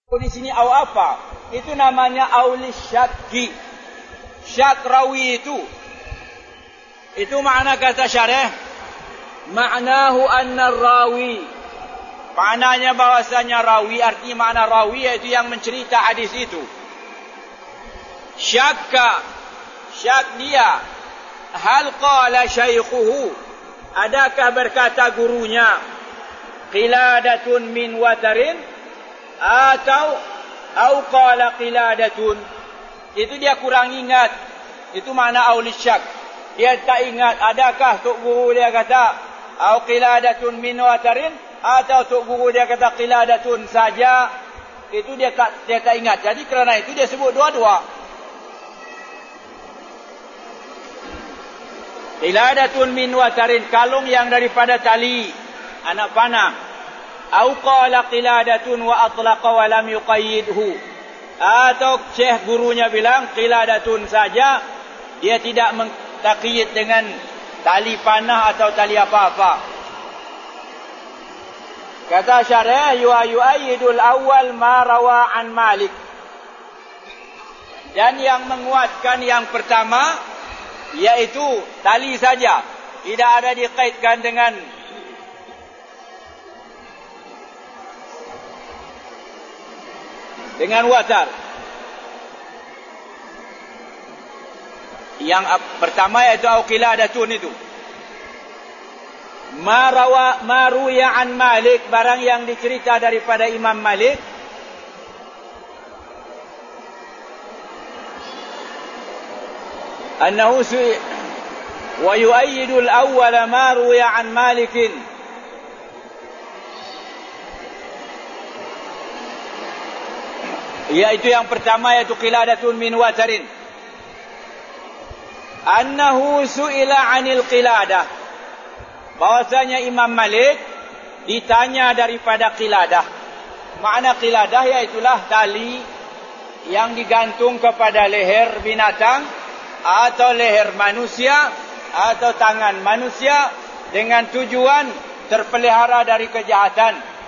Di sini au apa? Itu namanya aulis syakki. Syak rawi itu. Itu makna kata syarih. Ma'nahu anna rawi. Maknanya bahwasanya rawi, artinya makna rawi yaitu yang mencerita hadis itu. Syakka. Syak dia. Hal qala syaykhuhu. Adakah berkata gurunya. Qiladatun min watarin. Atau qala qiladatun. Itu dia kurang ingat. Itu makna aulis syak. Dia tak ingat. Adakah tok guru dia kata au qiladatun min watarin, atau tok guru dia kata qiladatun saja. Itu dia tak ingat. Jadi kerana itu dia sebut dua-dua. Qiladatun min watarin, kalung yang daripada tali anak panah. Au qala qiladatun wa atlaqa wa lam yuqayyidhu. Atau syekh gurunya bilang qiladatun saja, dia tidak mentaqyid dengan tali panah atau tali apa-apa. Kata syarih yu'ayyidul awal ma rawa an Malik. Dan yang menguatkan yang pertama yaitu tali saja, tidak ada dikaitkan dengan watar. Yang pertama yaitu qiladatun itu. Ma ruya an Malik, barang yang dicerita daripada Imam Malik. Annahu wa yu'ayyidu al-awwal ma ruya an Malikin. Yaitu yang pertama yaitu qiladatun min watarin. Annahu su'ila 'anil qiladah. Bahwasanya Imam Malik ditanya daripada qiladah. Makna qiladah iaitulah tali yang digantung kepada leher binatang atau leher manusia atau tangan manusia dengan tujuan terpelihara dari kejahatan.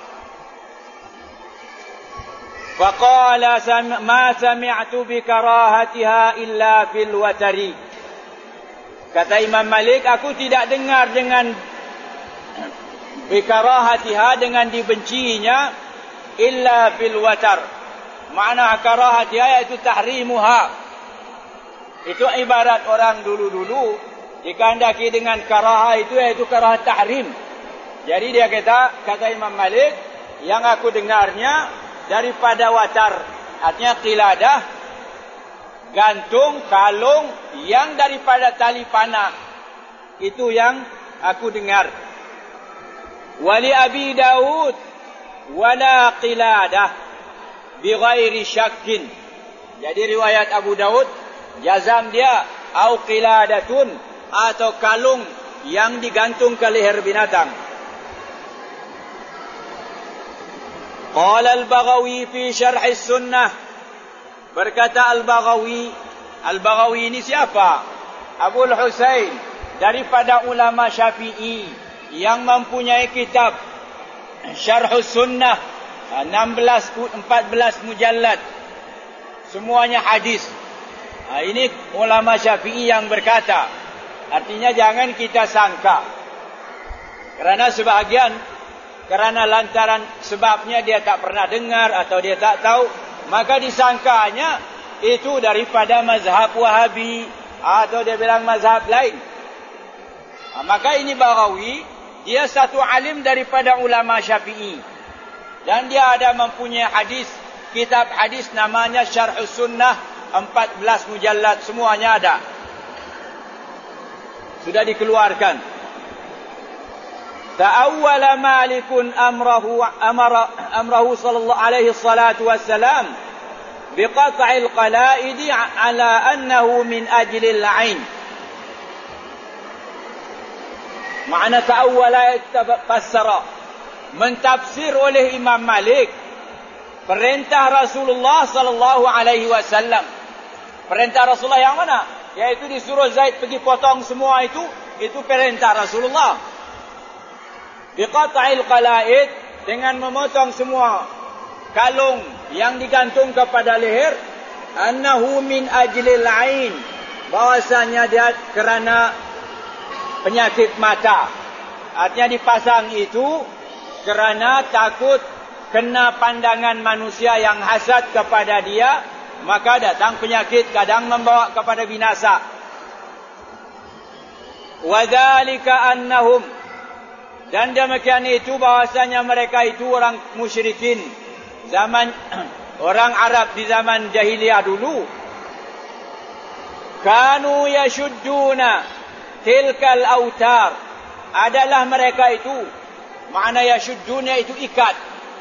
Faqala ma sami'tu bi karahatiha illa fil watari. Kata Imam Malik, aku tidak dengar dengan bi karahatiha, dengan dibencinya, illa fil watar. Makna karahatiha iaitu tahrimuha. Itu ibarat orang dulu-dulu dikandaki dengan karahah itu iaitu karahah tahrim. Jadi dia kata Imam Malik, yang aku dengarnya daripada watar, artinya qiladah, gantung, kalung yang daripada tali panah. Itu yang aku dengar. Wali Abi Daud wala qiladah bighairi syakkin. Jadi riwayat Abu Daud jazam dia au qiladatun, atau kalung yang digantung ke leher binatang. Qala al-Baghawi fi syarh as-sunnah. Berkata al-Baghawi. Al-Baghawi ini siapa? Abul Husain, daripada ulama Syafi'i yang mempunyai kitab Syarh as-Sunnah 14 mujallad. Semuanya hadis. Ini ulama Syafi'i yang berkata. Artinya jangan kita sangka. Kerana lantaran sebabnya dia tak pernah dengar atau dia tak tahu, maka disangkanya itu daripada mazhab Wahabi atau dia bilang mazhab lain. Maka ini Baghawi, dia satu alim daripada ulama Syafi'i. Dan dia ada mempunyai hadis, kitab hadis namanya Syarh Sunnah 14 mujallad, semuanya ada. Sudah dikeluarkan. Ta'awwala Malikun amrahu sallallahu alaihi salatu wassalam biqat'il qala'idi ala annahu min ajli al-'ain. Makna ta'awwala fassara, mentafsir oleh Imam Malik perintah Rasulullah sallallahu alaihi wasallam. Perintah Rasulullah yang mana? Yaitu disuruh Zaid pergi potong semua itu perintah Rasulullah. Biqat'il qala'id, dengan memotong semua kalung yang digantung kepada leher, annahu min ajlil ain, bahwasanya dia kerana penyakit mata. Artinya dipasang itu kerana takut kena pandangan manusia yang hasad kepada dia, maka datang penyakit, kadang membawa kepada binasa. Wadzalika annahum, dan demikian itu bahwasanya mereka itu orang musyrikin zaman orang Arab di zaman jahiliyah dulu, kanu yashudduna tilkal autar, adalah mereka itu, makna yashudduna itu ikat,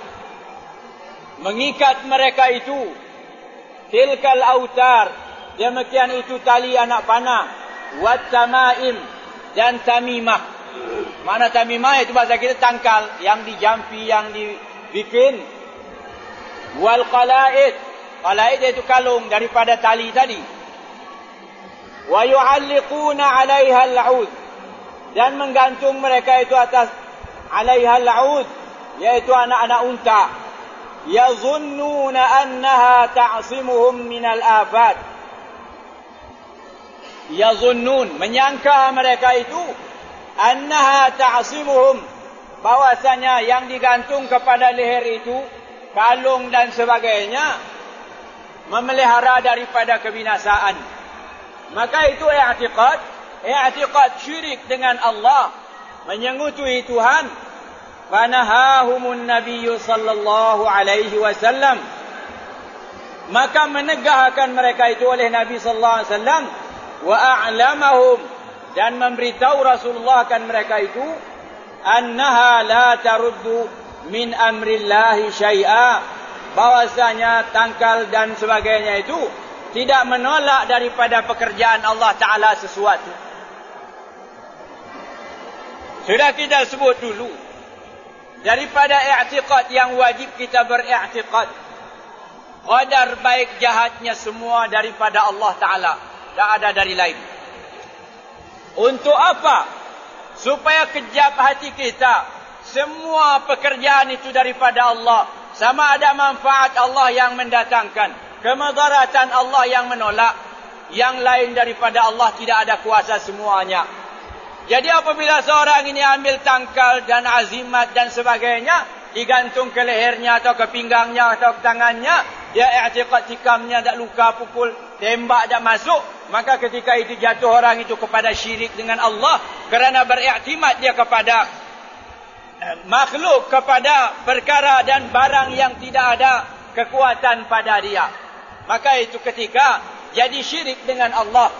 mengikat mereka itu, tilkal autar, demikian itu tali anak panah, wat tamaim, dan tamimah. Mana tamimah itu bahasa kita tangkal yang dijampi, yang dibikin. Wal qalaid, qalaid itu kalung daripada tali tadi. Wa yu'alliquna 'alaiha al-'ud, dan menggantung mereka itu atas 'alaiha al-'ud, yaitu anak-anak unta. Yazunnuna annaha ta'simuhum min al-afat. Yazunnun, menyangka mereka itu, annaha ta'simuhum, bahwasanya yang digantung kepada leher itu, kalung dan sebagainya, memelihara daripada kebinasaan. Maka itu i'tiqad syirik dengan Allah, menyengutui Tuhan. Fanahahumun nabiyyu sallallahu alaihi wasallam, maka menegahkan mereka itu oleh Nabi sallallahu alaihi wasallam. Wa a'lamahum, dan memberitahu Rasulullah akan mereka itu, annaha la taruddu min amrillahi syai'a, bahwasanya tangkal dan sebagainya itu tidak menolak daripada pekerjaan Allah Ta'ala sesuatu. Sudah kita sebut dulu, daripada i'tiqad yang wajib kita beriktikad, qadar baik jahatnya semua daripada Allah Ta'ala, tak ada dari lain. Untuk apa? Supaya kejap hati kita, semua pekerjaan itu daripada Allah. Sama ada manfaat Allah yang mendatangkan, kemudaratan Allah yang menolak, yang lain daripada Allah tidak ada kuasa semuanya. Jadi apabila seorang ini ambil tangkal dan azimat dan sebagainya, digantung ke lehernya atau ke pinggangnya atau ke tangannya, dia i'tiqad tikamnya tak luka, pukul, tembak tak masuk, maka ketika itu jatuh orang itu kepada syirik dengan Allah, kerana beriktimad dia kepada makhluk, kepada perkara dan barang yang tidak ada kekuatan pada dia. Maka itu ketika jadi syirik dengan Allah.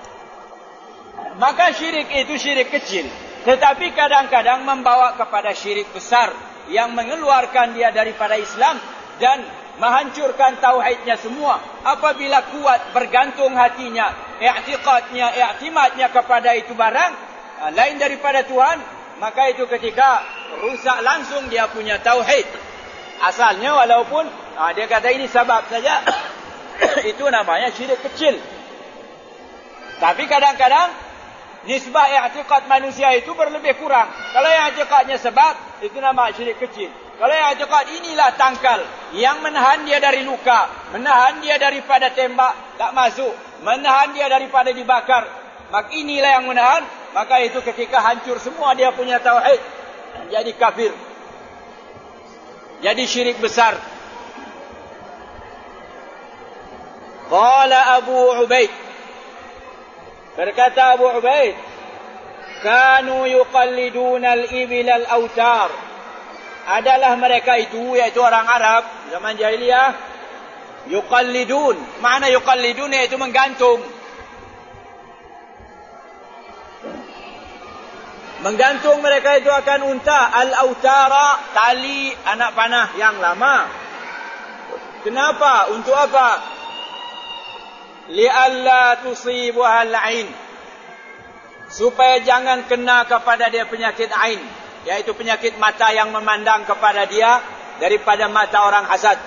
Maka syirik itu syirik kecil, tetapi kadang-kadang membawa kepada syirik besar yang mengeluarkan dia daripada Islam dan menghancurkan tauhidnya semua. Apabila kuat bergantung hatinya, i'tiqadnya, i'timadnya kepada itu barang lain daripada Tuhan, maka itu ketika rusak langsung dia punya tauhid asalnya, walaupun dia kata ini sebab saja itu namanya syirik kecil. Tapi kadang-kadang nisbah i'tiqad manusia itu berlebih kurang. Kalau i'tiqadnya sebab, itu nama syirik kecil. Kalau i'tiqad inilah tangkal yang menahan dia dari luka, menahan dia daripada tembak tak masuk, menahan dia daripada dibakar, maka inilah yang menahan, maka itu ketika hancur semua dia punya tauhid, jadi kafir, jadi syirik besar. Qala Abu Ubaid, berkata Abu Ubaid, kanu yuqalliduna al-ibil al-autar, adalah mereka itu, yaitu orang Arab zaman jahiliyah, yuqallidun, makna yuqallidun iaitu menggantung. Menggantung mereka itu akan unta, al-autara, tali anak panah yang lama. Kenapa? Untuk apa? Li'alla tusibuha al-ain, supaya jangan kena kepada dia penyakit ain, yaitu penyakit mata yang memandang kepada dia daripada mata orang hasad.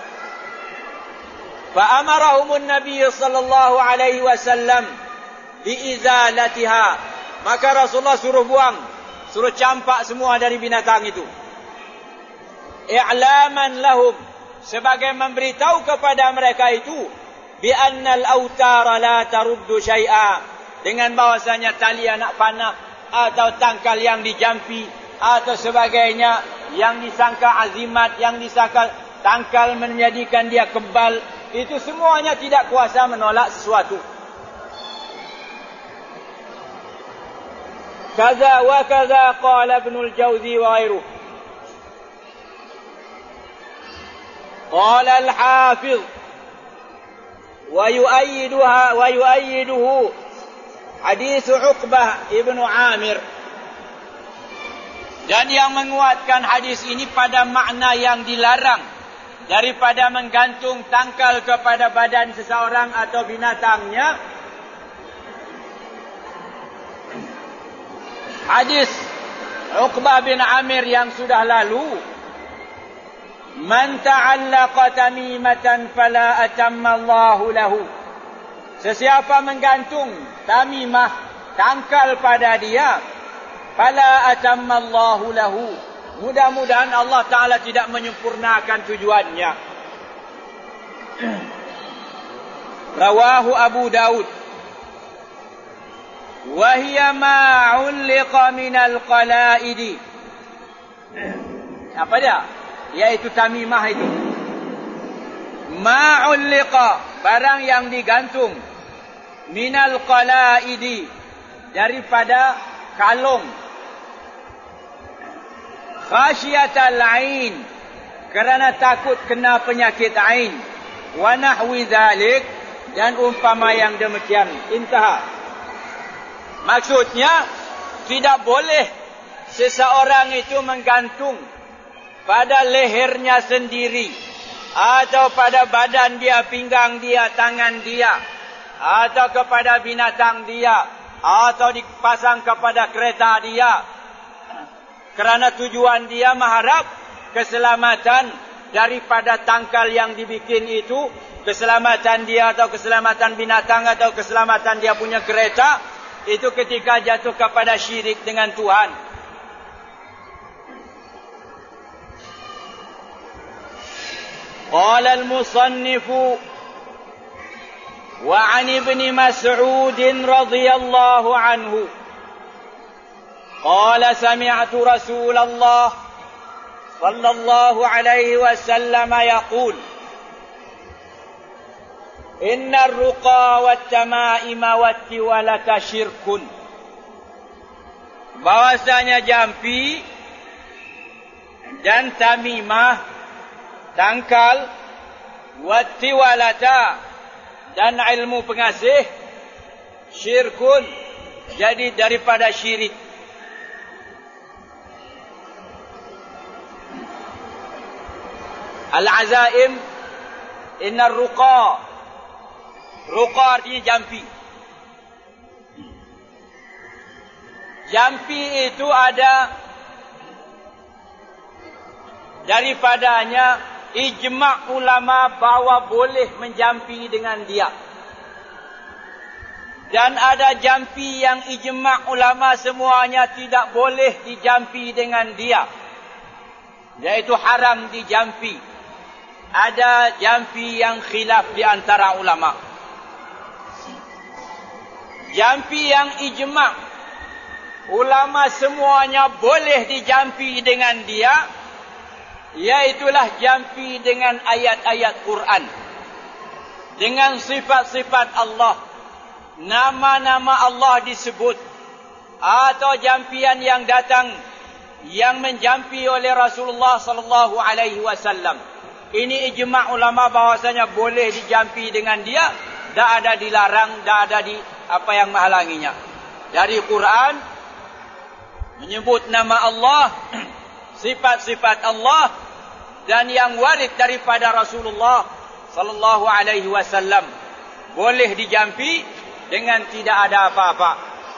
Fa amarahumun nabiy sallallahu alaihi wasallam bi izalatiha, maka Rasulullah suruh buang, suruh campak semua dari binatang itu. I'laman lahum, sebagai memberitahu kepada mereka itu bi annal autara la taruddu syai'a, dengan bahwasanya tali anak panah atau tangkal yang dijampi atau sebagainya yang disangka azimat, yang disangka tangkal menjadikan dia kebal, itu semuanya tidak kuasa menolak sesuatu. Kaza wa kaza qala Ibnul Jauzi wa ghairuhu. Qala al-Hafiz wa yu'ayyiduhu hadis Uqbah ibn Amir. Dan yang menguatkan hadis ini pada makna yang dilarang daripada menggantung tangkal kepada badan seseorang atau binatangnya, hadis Uqbah bin Amir yang sudah lalu, man ta'allaqa tamimatan fala atamma Allahu lahu, sesiapa menggantung tamimah, tangkal pada dia, fala atamma Allahu lahu, mudah-mudahan Allah Ta'ala tidak menyempurnakan tujuannya. Rawahu Abu Daud. Wahia ma'ulliqa minal qala'idi. Apa dia? Iaitu tamimah itu. Ma'ulliqa, barang yang digantung. Minal qala'idi, daripada kalung. Khasyiatal ain, kerana takut kena penyakit ain. Wa nahwi dzalik, dan umpama yang demikian. Intaha. Maksudnya, tidak boleh seseorang itu menggantung pada lehernya sendiri, atau pada badan dia, pinggang dia, tangan dia, atau kepada binatang dia, atau dipasang kepada kereta dia, kerana tujuan dia mengharap keselamatan daripada tangkal yang dibikin itu, keselamatan dia atau keselamatan binatang atau keselamatan dia punya kereta, itu ketika jatuh kepada syirik dengan Tuhan. Qala al-musannifu wa 'an ibn Mas'ud radhiyallahu anhu qala sami'tu Rasulullah sallallahu alaihi wasallam yaqul Inna ar-ruqa wat-tama'ima wat-tiwalata syirkun. Bahwasanya jampi dan tamimah, tangkal, wat-tiwalata, dan ilmu pengasih, syirkun, jadi daripada syirik. Al-azaim, inna ar-ruqa, ruqa artinya jampi. Jampi itu ada daripadanya ijma' ulama bahawa boleh menjampi dengan dia. Dan ada jampi yang ijma' ulama semuanya tidak boleh dijampi dengan dia, yaitu haram dijampi. Ada jampi yang khilaf di antara ulama. Jampi yang ijma' ulama semuanya boleh dijampi dengan dia, iaitulah jampi dengan ayat-ayat Quran, dengan sifat-sifat Allah, nama-nama Allah disebut, atau jampian yang datang yang menjampi oleh Rasulullah sallallahu alaihi wasallam. Ini ijma' ulama bahwasanya boleh dijampi dengan dia, tak ada dilarang, tak ada di apa yang menghalanginya. Dari Quran menyebut nama Allah, sifat-sifat Allah, dan yang warid daripada Rasulullah sallallahu alaihi wasallam, boleh dijampi dengan tidak ada apa-apa.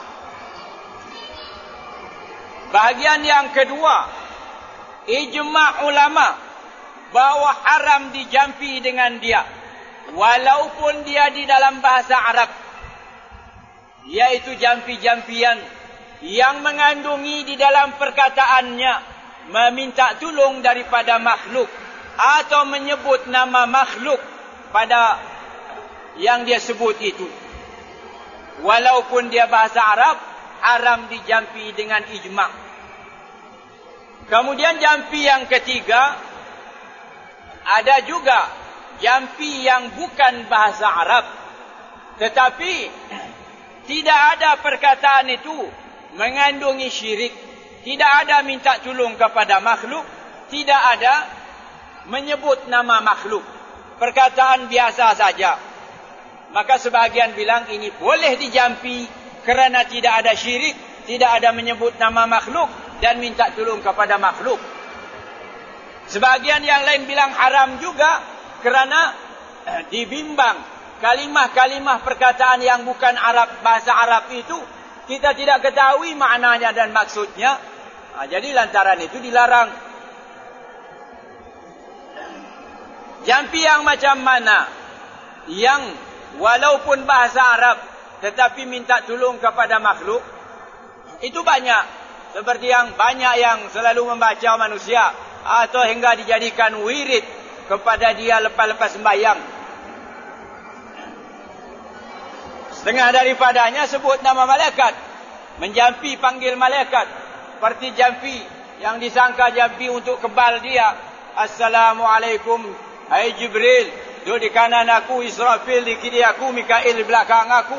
Bahagian yang kedua, ijma' ulama bahawa haram dijampi dengan dia, walaupun dia di dalam bahasa Arab, yaitu jampi-jampian yang mengandungi di dalam perkataannya meminta tolong daripada makhluk, atau menyebut nama makhluk pada yang dia sebut itu. Walaupun dia bahasa Arab, haram dijampi dengan ijma'. Kemudian jampi yang ketiga, ada juga jampi yang bukan bahasa Arab, tetapi tidak ada perkataan itu mengandungi syirik, tidak ada minta tolong kepada makhluk, tidak ada menyebut nama makhluk, perkataan biasa saja. Maka sebahagian bilang ini boleh dijampi kerana tidak ada syirik, tidak ada menyebut nama makhluk dan minta tolong kepada makhluk. Sebahagian yang lain bilang haram juga kerana dibimbang kalimah-kalimah perkataan yang bukan Arab, bahasa Arab itu kita tidak ketahui maknanya dan maksudnya. Jadi lantaran itu dilarang. Jampi yang macam mana? Yang walaupun bahasa Arab tetapi minta tolong kepada makhluk, itu banyak. Seperti yang banyak yang selalu membaca manusia, atau hingga dijadikan wirid kepada dia lepas-lepas sembahyang. Setengah daripadanya sebut nama malaikat, menjampi panggil malaikat, seperti jampi yang disangka jampi untuk kebal dia. Assalamualaikum, hai Jibril, duduk di kanan aku, Israfil di kiri aku, Mikail di belakang aku,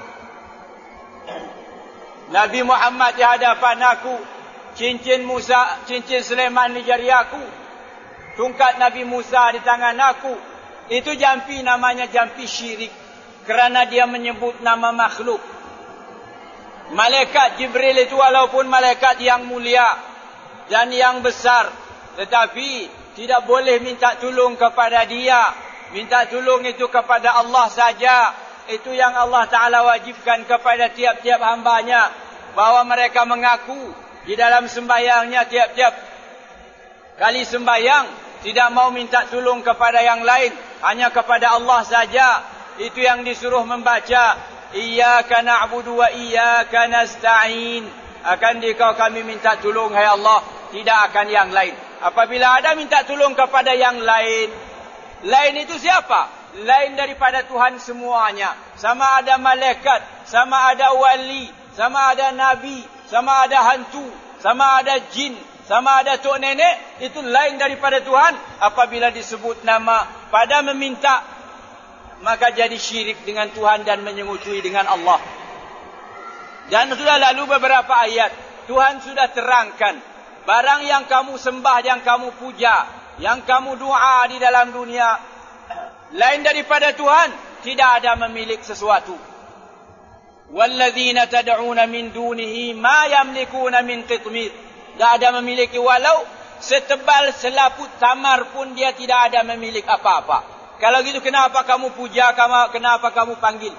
Nabi Muhammad di hadapan aku, cincin Musa, cincin Sulaiman di jari aku, tungkat Nabi Musa di tangan aku. Itu jampi, namanya jampi syirik, kerana dia menyebut nama makhluk. Malaikat Jibril itu walaupun malaikat yang mulia dan yang besar, tetapi tidak boleh minta tolong kepada dia. Minta tolong itu kepada Allah saja. Itu yang Allah Ta'ala wajibkan kepada tiap-tiap hambanya, bahawa mereka mengaku di dalam sembahyangnya, tiap-tiap kali sembahyang tidak mau minta tolong kepada yang lain, hanya kepada Allah saja. Itu yang disuruh membaca, Iyyaka na'budu wa iyyaka nasta'in. Akan dikau kami minta tolong, hai Allah, tidak akan yang lain. Apabila ada minta tolong kepada yang lain, lain itu siapa? Lain daripada Tuhan semuanya. Sama ada malaikat, sama ada wali, sama ada nabi, sama ada hantu, sama ada jin, sama ada tok nenek, itu lain daripada Tuhan. Apabila disebut nama pada meminta, maka jadi syirik dengan Tuhan dan menyekutuai dengan Allah. Dan sudah lalu beberapa ayat, Tuhan sudah terangkan, barang yang kamu sembah, yang kamu puja, yang kamu doa di dalam dunia, lain daripada Tuhan, tidak ada memiliki sesuatu. Walladzina tad'una min dunihi ma yamlikuna min qitmir. Tak ada memiliki, walau setebal selaput tamar pun dia tidak ada memiliki apa-apa. Kalau gitu kenapa kamu puja, kenapa kamu panggil?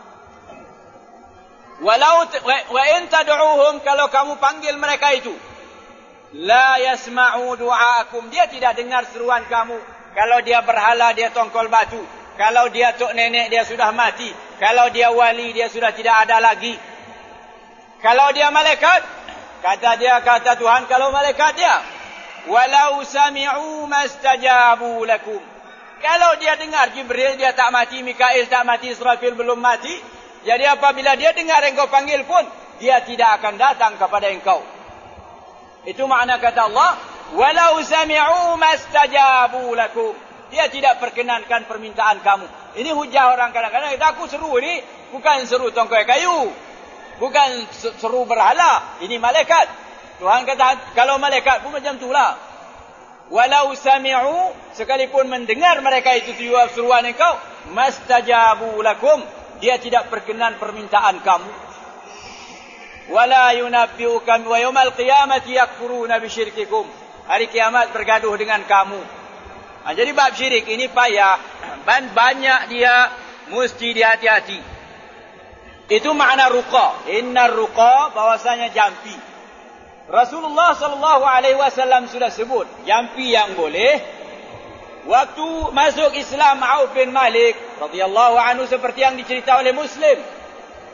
Walau wa in tad'uhum, kalau kamu panggil mereka itu, la yasma'u du'aakum, dia tidak dengar seruan kamu. Kalau dia berhala, dia tongkol batu. Kalau dia tok nenek, dia sudah mati. Kalau dia wali, dia sudah tidak ada lagi. Kalau dia malaikat, kata Tuhan, kalau malaikat dia, walau sami'u mastajabu lakum. Kalau dia dengar Jibril, dia tak mati, Mikail tak mati, Israfil belum mati. Jadi apabila dia dengar engkau panggil pun, dia tidak akan datang kepada engkau. Itu makna kata Allah, walau sami'u mastajabu lakum. Dia tidak perkenankan permintaan kamu. Ini hujah orang kadang-kadang, aku seru ini bukan seru tongkai kayu, bukan seru berhala, ini malaikat. Tuhan kata kalau malaikat pun macam itulah. Walau sami'u, sekalipun mendengar mereka itu jawab seruan engkau, mastajabu lakum, dia tidak perkenan permintaan kamu. Wala yunabbi'uka wa yawmal qiyamati yakfuruna bisyirkikum. Hari kiamat bergaduh dengan kamu. Jadi bab syirik ini payah, dan banyak dia, mesti dihati-hati. Itu makna ruqa. Innar ruqa, bahwasanya jampi. Rasulullah SAW sudah sebut jampi yang boleh. Waktu masuk Islam Auf bin Malik radhiyallahu anhu, seperti yang dicerita oleh Muslim.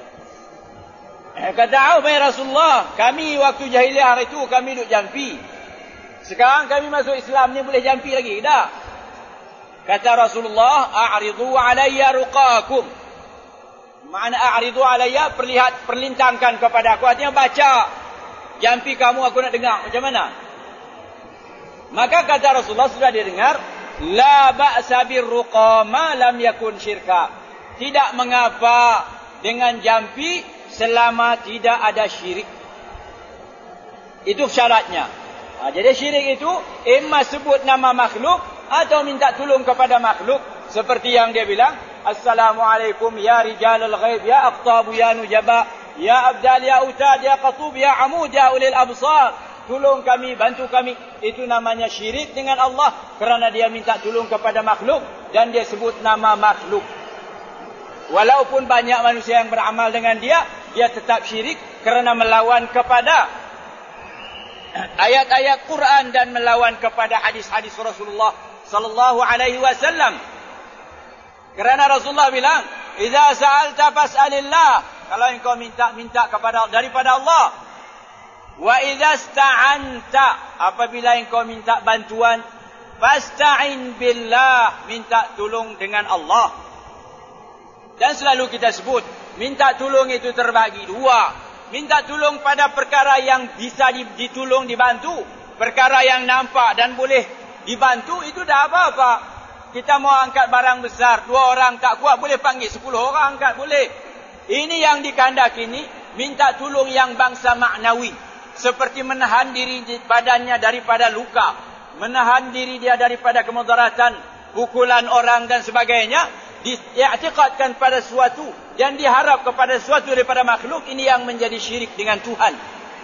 Kata Auf, ya Rasulullah, kami waktu jahiliah itu kami duduk jampi. Sekarang kami masuk Islam ni boleh jampi lagi? Tak. Kata Rasulullah, a'ridu alayya ruqakum. Makna a'ridu alayya, perlintangkan kepada aku. Artinya baca. Jampi kamu aku nak dengar. Macam mana? Maka kata Rasulullah, sudah didengar, la ba'sa birruqa ma lam yakun syirka. Tidak mengapa dengan jampi selama tidak ada syirik. Itu syaratnya. Jadi syirik itu imma sebut nama makhluk atau minta tolong kepada makhluk. Seperti yang dia bilang, Assalamualaikum ya rijalul ghaib, ya aqtabu, ya nujaba, ya abdal, ya utad, ya qatub, ya amud, ya ulil absar. Tolong kami, bantu kami. Itu namanya syirik dengan Allah. Kerana dia minta tolong kepada makhluk. Dan dia sebut nama makhluk. Walaupun banyak manusia yang beramal dengan dia, dia tetap syirik. Kerana melawan kepada ayat-ayat Quran. Dan melawan kepada hadis-hadis Rasulullah sallallahu alaihi wasallam. Kerana Rasulullah bilang, Iza sa'alta fas'alillah. Kalau engkau minta kepada daripada Allah. Wa idza sta'anta, apabila engkau minta bantuan, fasta'in billah, minta tolong dengan Allah. Dan selalu kita sebut, minta tolong itu terbagi dua. Minta tolong pada perkara yang bisa ditolong, dibantu. Perkara yang nampak dan boleh dibantu, itu dah apa-apa. Kita mau angkat barang besar, 2 orang tak kuat, boleh panggil 10 orang angkat, boleh. Ini yang dikehendaki ini, minta tolong yang bangsa maknawi. Seperti menahan diri badannya daripada luka, menahan diri dia daripada kemudaratan, pukulan orang dan sebagainya, diiktikadkan pada sesuatu dan diharap kepada sesuatu daripada makhluk. Ini yang menjadi syirik dengan Tuhan.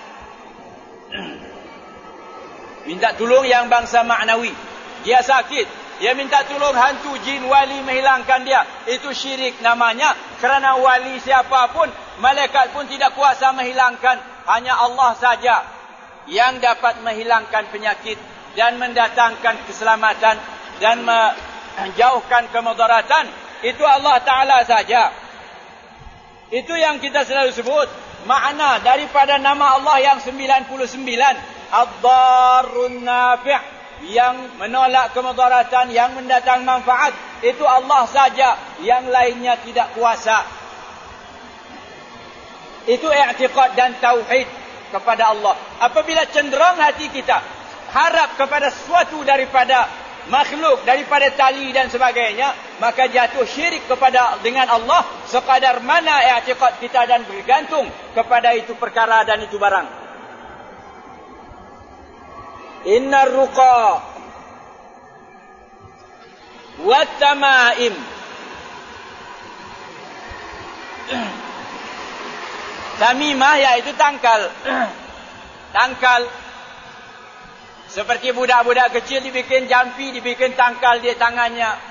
Minta tolong yang bangsa maknawi. Dia sakit, dia minta tolong hantu, jin, wali menghilangkan dia. Itu syirik namanya. Kerana wali siapapun, malaikat pun tidak kuasa menghilangkan. Hanya Allah saja yang dapat menghilangkan penyakit dan mendatangkan keselamatan dan menjauhkan kemudaratan. Itu Allah Ta'ala saja. Itu yang kita selalu sebut. Makna daripada nama Allah yang 99. Ad-Darrun Nafi'. Yang menolak kemudaratan, yang mendatang manfaat. Itu Allah saja. Yang lainnya tidak kuasa. Itu i'tiqad dan tauhid kepada Allah. Apabila cenderung hati kita harap kepada sesuatu daripada makhluk, daripada tali dan sebagainya, maka jatuh syirik kepada dengan Allah sekadar mana i'tiqad kita dan bergantung kepada itu perkara dan itu barang. Innar ruqa wat tamaim. Tamimah iaitu tangkal. Tangkal. Seperti budak-budak kecil dibikin jampi, dibikin tangkal di tangannya.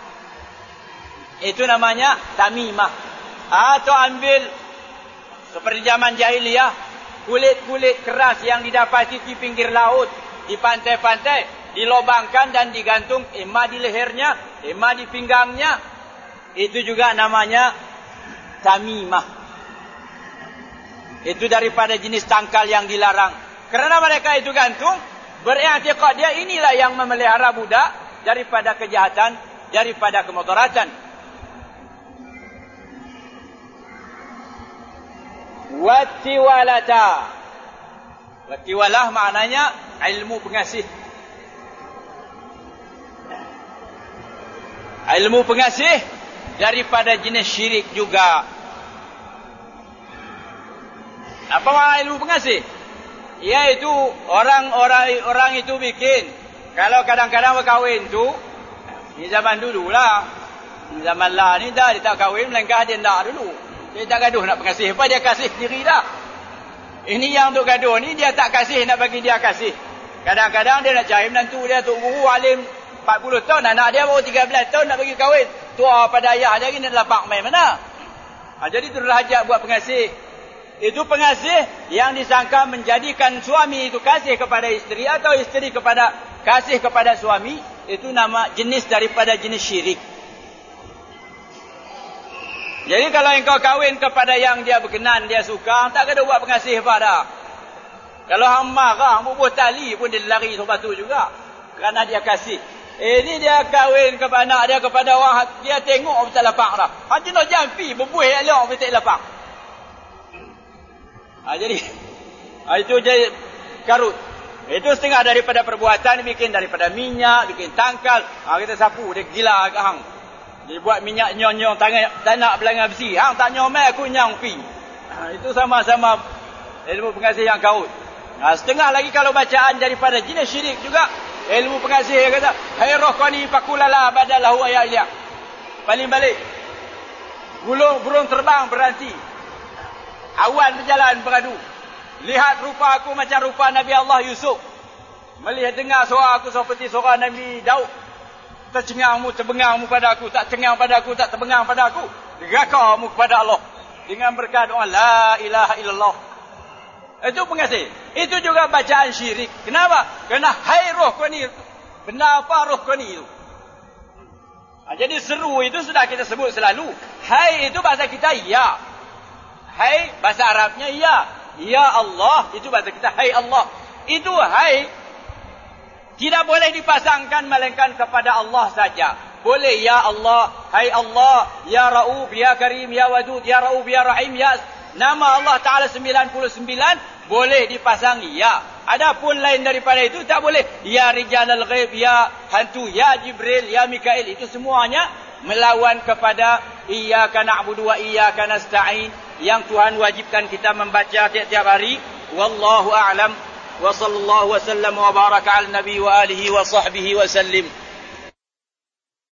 Itu namanya tamimah. Atau ambil seperti zaman jahiliyah, kulit-kulit keras yang didapati di pinggir laut, di pantai-pantai, dilobangkan dan digantung imma di lehernya, imma di pinggangnya. Itu juga namanya tamimah. Itu daripada jenis tangkal yang dilarang. Kerana mereka itu gantung, beriktikad dia inilah yang memelihara budak daripada kejahatan, daripada kemudaratan. Wattiwalata. Wattiwalah maknanya ilmu pengasih. Ilmu pengasih daripada jenis syirik juga. Apa makna ilmu pengasih? Iaitu orang itu bikin. Kalau kadang-kadang berkahwin tu, ni zaman dulu lah. Zaman lah ni dah dia tak kahwin, melainkan dia nak dulu. Dia tak gaduh nak pengasih. Apa dia kasih sendiri dah. Ini yang duk gaduh ni, dia tak kasih, nak bagi dia kasih. Kadang-kadang dia nak cari menantu dia, Tok Guru alim 40 tahun, anak dia baru 13 tahun nak bagi kahwin. Tua pada ayah dia ni nak lapak main mana? Jadi tu derajat buat pengasih. Itu pengasih yang disangka menjadikan suami itu kasih kepada isteri atau isteri kasih kepada suami. Itu nama jenis daripada jenis syirik. Jadi kalau engkau kahwin kepada yang dia berkenan, dia suka, tak ada buat pengasih apa dah. Kalau hang marah, hang bubuh tali pun dia lari sebab tu juga. Kerana dia kasih. Ini dia kahwin kepada anak dia kepada orang, dia tengok betul lapang dah. Hang jenuh jampi, berbuih elok betul lapang. Jadi, itu je karut. Itu setengah daripada perbuatan, bikin daripada minyak, bikin tangkal. Kita sapu, dia gila kat hang. Dia buat minyak nyong-nyong, tak nak belangan besi. Hang tak nyomel, aku nyong pi. Itu sama-sama ilmu pengasih yang karut. Setengah lagi kalau bacaan daripada jenis syirik juga. Ilmu pengasih kata, hai roh kau ni pakulala badalahu ayat ilia. Paling balik. Burung terbang berhenti. Awan berjalan beradu. Lihat rupa aku macam rupa Nabi Allah Yusuf. Melihat dengar suara aku seperti suara Nabi Daud. Tercengangmu, terbengangmu pada aku. Tak cengang pada aku, tak terbengang pada aku. Gerakarmu kepada Allah. Dengan berkat doa la ilaha illallah. Itu pengasih. Itu juga bacaan syirik. Kenapa? Kerana hai roh kau ni. Benar apa roh kau ni itu? Jadi seru itu sudah kita sebut selalu. Hai itu bahasa kita ya. Hai bahasa Arabnya ya. Ya Allah, itu bahasa kita hai Allah. Itu hai tidak boleh dipasangkan melainkan kepada Allah saja. Boleh ya Allah, hai Allah, ya Rauf, ya Karim, ya Wadud, ya Rauf, ya Rahim, ya nama Allah Ta'ala 99 boleh dipasang ya. Adapun lain daripada itu tak boleh. Ya Rijalal Ghaib, ya hantu, ya Jibril, ya Mikail, itu semuanya melawan kepada iyyaka na'budu wa iyyaka nasta'in yang Tuhan wajibkan kita membaca tiap-tiap hari. Wallahu a'lam wa sallallahu wa sallam wa baraka ala nabi wa alihi wa sahbihi wa sallim.